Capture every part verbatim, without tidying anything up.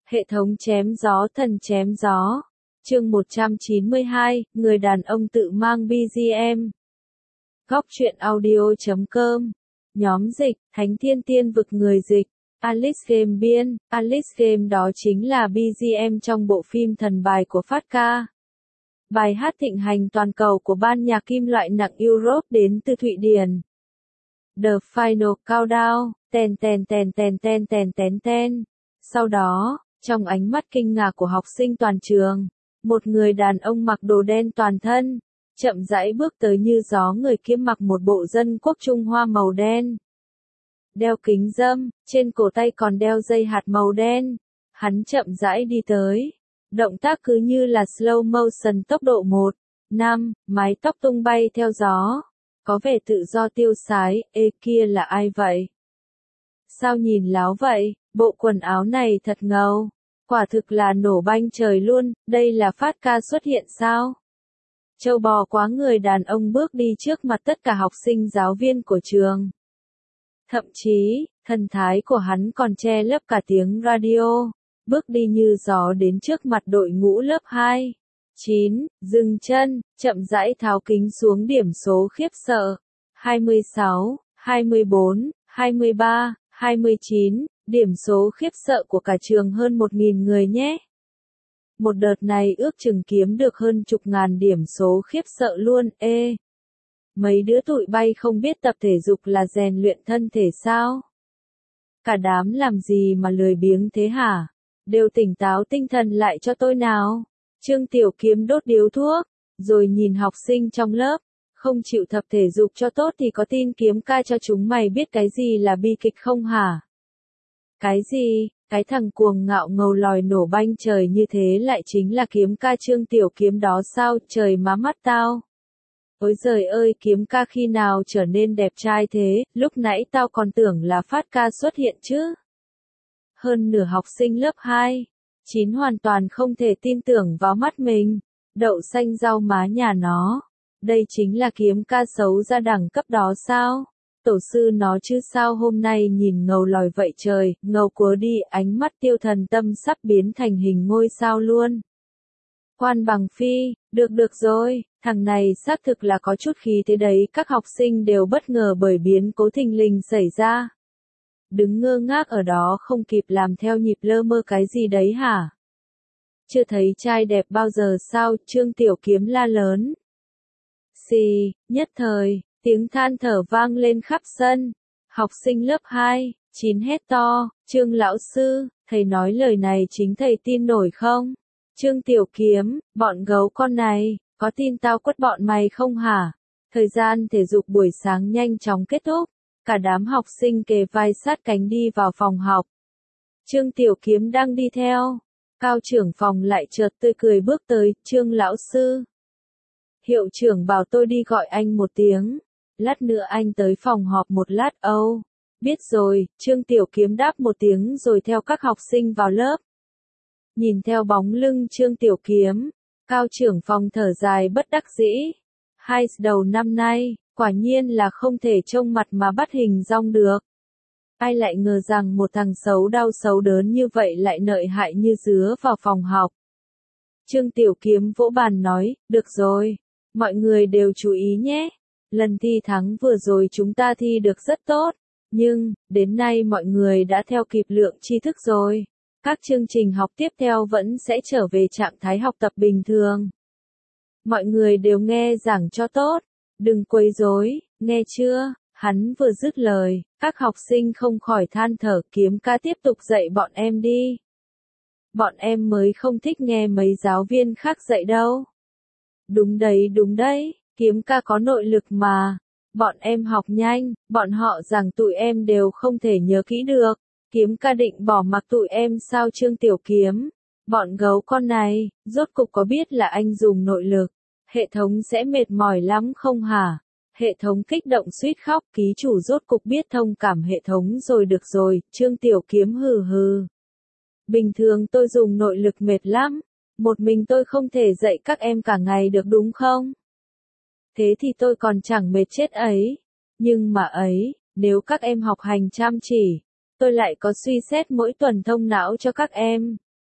Hệ thống chém gió thần chém gió. Chương một trăm chín mươi hai, người đàn ông tự mang bê giê em. Góc truyện audio chấm com. Nhóm dịch, Thánh Thiên Tiên Vực người dịch. Alice Game biên, Alice Game đó chính là bê giê em trong bộ phim Thần Bài của Phát Ca. Bài hát thịnh hành toàn cầu của ban nhạc kim loại nặng Europe đến từ Thụy Điển. The Final Countdown, ten ten ten ten ten ten ten ten. Sau đó, trong ánh mắt kinh ngạc của học sinh toàn trường, một người đàn ông mặc đồ đen toàn thân, chậm rãi bước tới như gió. Người kia mặc một bộ dân quốc Trung Hoa màu đen, đeo kính râm, trên cổ tay còn đeo dây hạt màu đen. Hắn chậm rãi đi tới, động tác cứ như là slow motion tốc độ một năm, mái tóc tung bay theo gió, có vẻ tự do tiêu sái. Ê, kia là ai vậy? Sao nhìn láo vậy? Bộ quần áo này thật ngầu. Quả thực là nổ banh trời luôn. Đây là Phát Ca xuất hiện sao? Châu bò quá. Người đàn ông bước đi trước mặt tất cả học sinh giáo viên của trường. Thậm chí, thần thái của hắn còn che lấp cả tiếng radio. Bước đi như gió đến trước mặt đội ngũ lớp hai. chín, dừng chân, chậm rãi tháo kính xuống. Điểm số khiếp sợ. hai mươi sáu, hai mươi bốn, hai mươi ba, hai mươi chín, điểm số khiếp sợ của cả trường hơn một nghìn người nhé. Một đợt này ước chừng kiếm được hơn chục ngàn điểm số khiếp sợ luôn. Ê! Mấy đứa tụi bay không biết tập thể dục là rèn luyện thân thể sao? Cả đám làm gì mà lười biếng thế hả? Đều tỉnh táo tinh thần lại cho tôi nào. Trương Tiểu Kiếm đốt điếu thuốc, rồi nhìn học sinh trong lớp. Không chịu tập thể dục cho tốt thì có tin Kiếm ca cho chúng mày biết cái gì là bi kịch không hả? Cái gì? Cái thằng cuồng ngạo ngầu lòi nổ banh trời như thế lại chính là Kiếm ca Trương Tiểu Kiếm đó sao? Trời má mắt tao! Ôi giời ơi, Kiếm ca khi nào trở nên đẹp trai thế? Lúc nãy tao còn tưởng là Phát Ca xuất hiện chứ. Hơn nửa học sinh lớp hai, chín hoàn toàn không thể tin tưởng vào mắt mình. Đậu xanh rau má nhà nó. Đây chính là Kiếm ca xấu ra đẳng cấp đó sao? Tổ sư nó chứ sao hôm nay nhìn ngầu lòi vậy trời, ngầu quá đi, ánh mắt Tiêu Thần Tâm sắp biến thành hình ngôi sao luôn. Quan Bằng Phi, được được rồi, thằng này xác thực là có chút khí thế đấy. Các học sinh đều bất ngờ bởi biến cố thình lình xảy ra. Đứng ngơ ngác ở đó không kịp làm theo nhịp lơ mơ cái gì đấy hả? Chưa thấy trai đẹp bao giờ sao? Trương Tiểu Kiếm la lớn. Xì, nhất thời, tiếng than thở vang lên khắp sân. Học sinh lớp hai, chín hét to, Trương lão sư, thầy nói lời này chính thầy tin nổi không? Trương Tiểu Kiếm, bọn gấu con này, có tin tao quất bọn mày không hả? Thời gian thể dục buổi sáng nhanh chóng kết thúc. Cả đám học sinh kề vai sát cánh đi vào phòng học. Trương Tiểu Kiếm đang đi theo. Cao trưởng phòng lại chợt tươi cười bước tới. Trương lão sư, hiệu trưởng bảo tôi đi gọi anh một tiếng. Lát nữa anh tới phòng họp một lát. Âu, biết rồi. Trương Tiểu Kiếm đáp một tiếng rồi theo các học sinh vào lớp. Nhìn theo bóng lưng Trương Tiểu Kiếm, Cao trưởng phòng thở dài bất đắc dĩ. Hai đầu năm nay, quả nhiên là không thể trông mặt mà bắt hình dong được. Ai lại ngờ rằng một thằng xấu đau xấu đớn như vậy lại lợi hại như dứa vào phòng học. Trương Tiểu Kiếm vỗ bàn nói, được rồi, mọi người đều chú ý nhé. Lần thi thắng vừa rồi chúng ta thi được rất tốt, nhưng, đến nay mọi người đã theo kịp lượng tri thức rồi. Các chương trình học tiếp theo vẫn sẽ trở về trạng thái học tập bình thường. Mọi người đều nghe giảng cho tốt, đừng quấy rối, nghe chưa? Hắn vừa dứt lời, các học sinh không khỏi than thở. Kiếm ca tiếp tục dạy bọn em đi. Bọn em mới không thích nghe mấy giáo viên khác dạy đâu. Đúng đấy, đúng đấy, Kiếm ca có nội lực mà. Bọn em học nhanh, bọn họ rằng tụi em đều không thể nhớ kỹ được. Kiếm ca định bỏ mặc tụi em sao? Trương Tiểu Kiếm, bọn gấu con này, rốt cục có biết là anh dùng nội lực, hệ thống sẽ mệt mỏi lắm không hả? Hệ thống kích động suýt khóc. Ký chủ rốt cục biết thông cảm hệ thống rồi. Được rồi, Trương Tiểu Kiếm hừ hừ. Bình thường tôi dùng nội lực mệt lắm, một mình tôi không thể dạy các em cả ngày được đúng không? Thế thì tôi còn chẳng mệt chết ấy. Nhưng mà ấy, nếu các em học hành chăm chỉ, tôi lại có suy xét mỗi tuần thông não cho các em.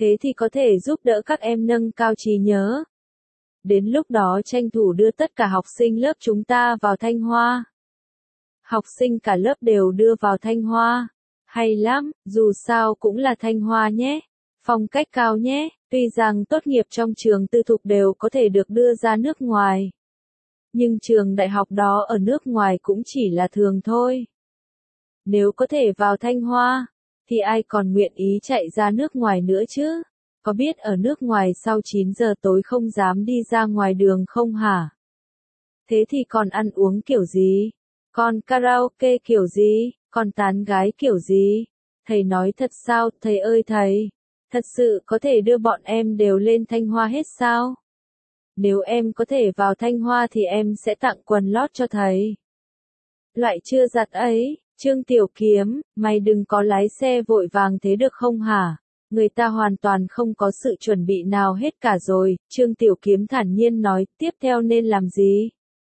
Thế thì có thể giúp đỡ các em nâng cao trí nhớ. Đến lúc đó tranh thủ đưa tất cả học sinh lớp chúng ta vào Thanh Hoa. Học sinh cả lớp đều đưa vào Thanh Hoa. Hay lắm, dù sao cũng là Thanh Hoa nhé. Phong cách cao nhé, tuy rằng tốt nghiệp trong trường tư thục đều có thể được đưa ra nước ngoài. Nhưng trường đại học đó ở nước ngoài cũng chỉ là thường thôi. Nếu có thể vào Thanh Hoa, thì ai còn nguyện ý chạy ra nước ngoài nữa chứ? Có biết ở nước ngoài sau chín giờ tối không dám đi ra ngoài đường không hả? Thế thì còn ăn uống kiểu gì? Còn karaoke kiểu gì? Còn tán gái kiểu gì? Thầy nói thật sao, thầy ơi thầy? Thật sự có thể đưa bọn em đều lên Thanh Hoa hết sao? Nếu em có thể vào Thanh Hoa thì em sẽ tặng quần lót cho thầy. Loại chưa giặt ấy, Trương Tiểu Kiếm, mày đừng có lái xe vội vàng thế được không hả? Người ta hoàn toàn không có sự chuẩn bị nào hết cả rồi, Trương Tiểu Kiếm thản nhiên nói, tiếp theo nên làm gì?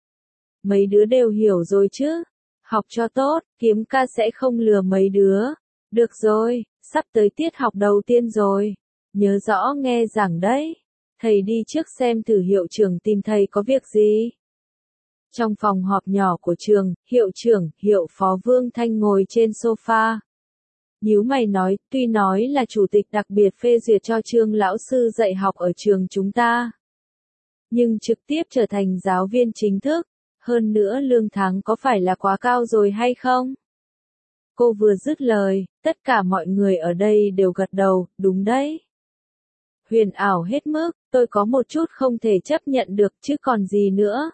Mấy đứa đều hiểu rồi chứ? Học cho tốt, Kiếm ca sẽ không lừa mấy đứa. Được rồi, sắp tới tiết học đầu tiên rồi. Nhớ rõ nghe giảng đấy. Thầy đi trước xem thử hiệu trưởng tìm thầy có việc gì. Trong phòng họp nhỏ của trường, hiệu trưởng, hiệu phó Vương Thanh ngồi trên sofa. Nhíu mày nói, tuy nói là chủ tịch đặc biệt phê duyệt cho Trương lão sư dạy học ở trường chúng ta. Nhưng trực tiếp trở thành giáo viên chính thức, hơn nữa lương tháng có phải là quá cao rồi hay không? Cô vừa dứt lời, tất cả mọi người ở đây đều gật đầu, đúng đấy. Huyền ảo hết mức, tôi có một chút không thể chấp nhận được chứ còn gì nữa.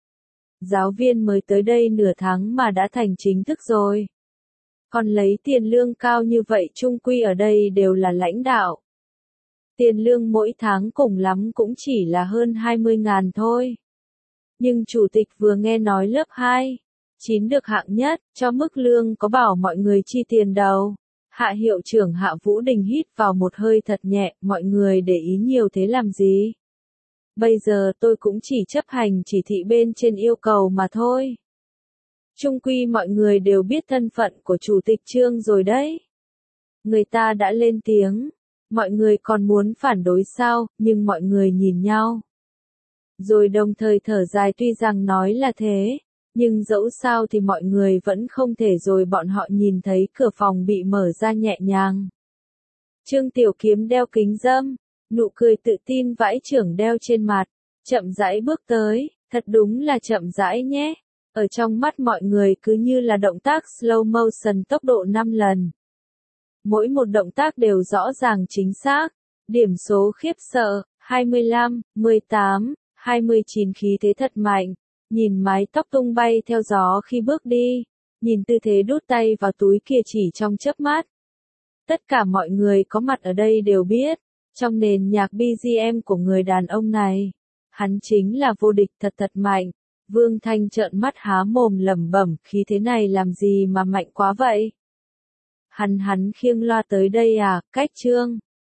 Giáo viên mới tới đây nửa tháng mà đã thành chính thức rồi. Còn lấy tiền lương cao như vậy chung quy ở đây đều là lãnh đạo. Tiền lương mỗi tháng cùng lắm cũng chỉ là hơn hai mươi ngàn thôi. Nhưng chủ tịch vừa nghe nói lớp hai, chín được hạng nhất, cho mức lương có bảo mọi người chi tiền đâu. Hạ hiệu trưởng Hạ Vũ Đình hít vào một hơi thật nhẹ, mọi người để ý nhiều thế làm gì? Bây giờ tôi cũng chỉ chấp hành chỉ thị bên trên yêu cầu mà thôi. Chung quy mọi người đều biết thân phận của chủ tịch Trương rồi đấy. Người ta đã lên tiếng, mọi người còn muốn phản đối sao, nhưng mọi người nhìn nhau. Rồi đồng thời thở dài tuy rằng nói là thế, nhưng dẫu sao thì mọi người vẫn không thể rồi bọn họ nhìn thấy cửa phòng bị mở ra nhẹ nhàng. Trương Tiểu Kiếm đeo kính râm, nụ cười tự tin vãi chưởng đeo trên mặt, chậm rãi bước tới, thật đúng là chậm rãi nhé. Ở trong mắt mọi người cứ như là động tác slow motion tốc độ năm lần. Mỗi một động tác đều rõ ràng chính xác, điểm số khiếp sợ, hai mươi lăm, mười tám, hai mươi chín khí thế thật mạnh, nhìn mái tóc tung bay theo gió khi bước đi, nhìn tư thế đút tay vào túi kia chỉ trong chớp mắt. Tất cả mọi người có mặt ở đây đều biết, trong nền nhạc bê giê em của người đàn ông này, hắn chính là vô địch thật thật mạnh. Vương Thanh trợn mắt há mồm lẩm bẩm, khí thế này làm gì mà mạnh quá vậy? Hắn hắn khiêng loa tới đây à, cách Trương.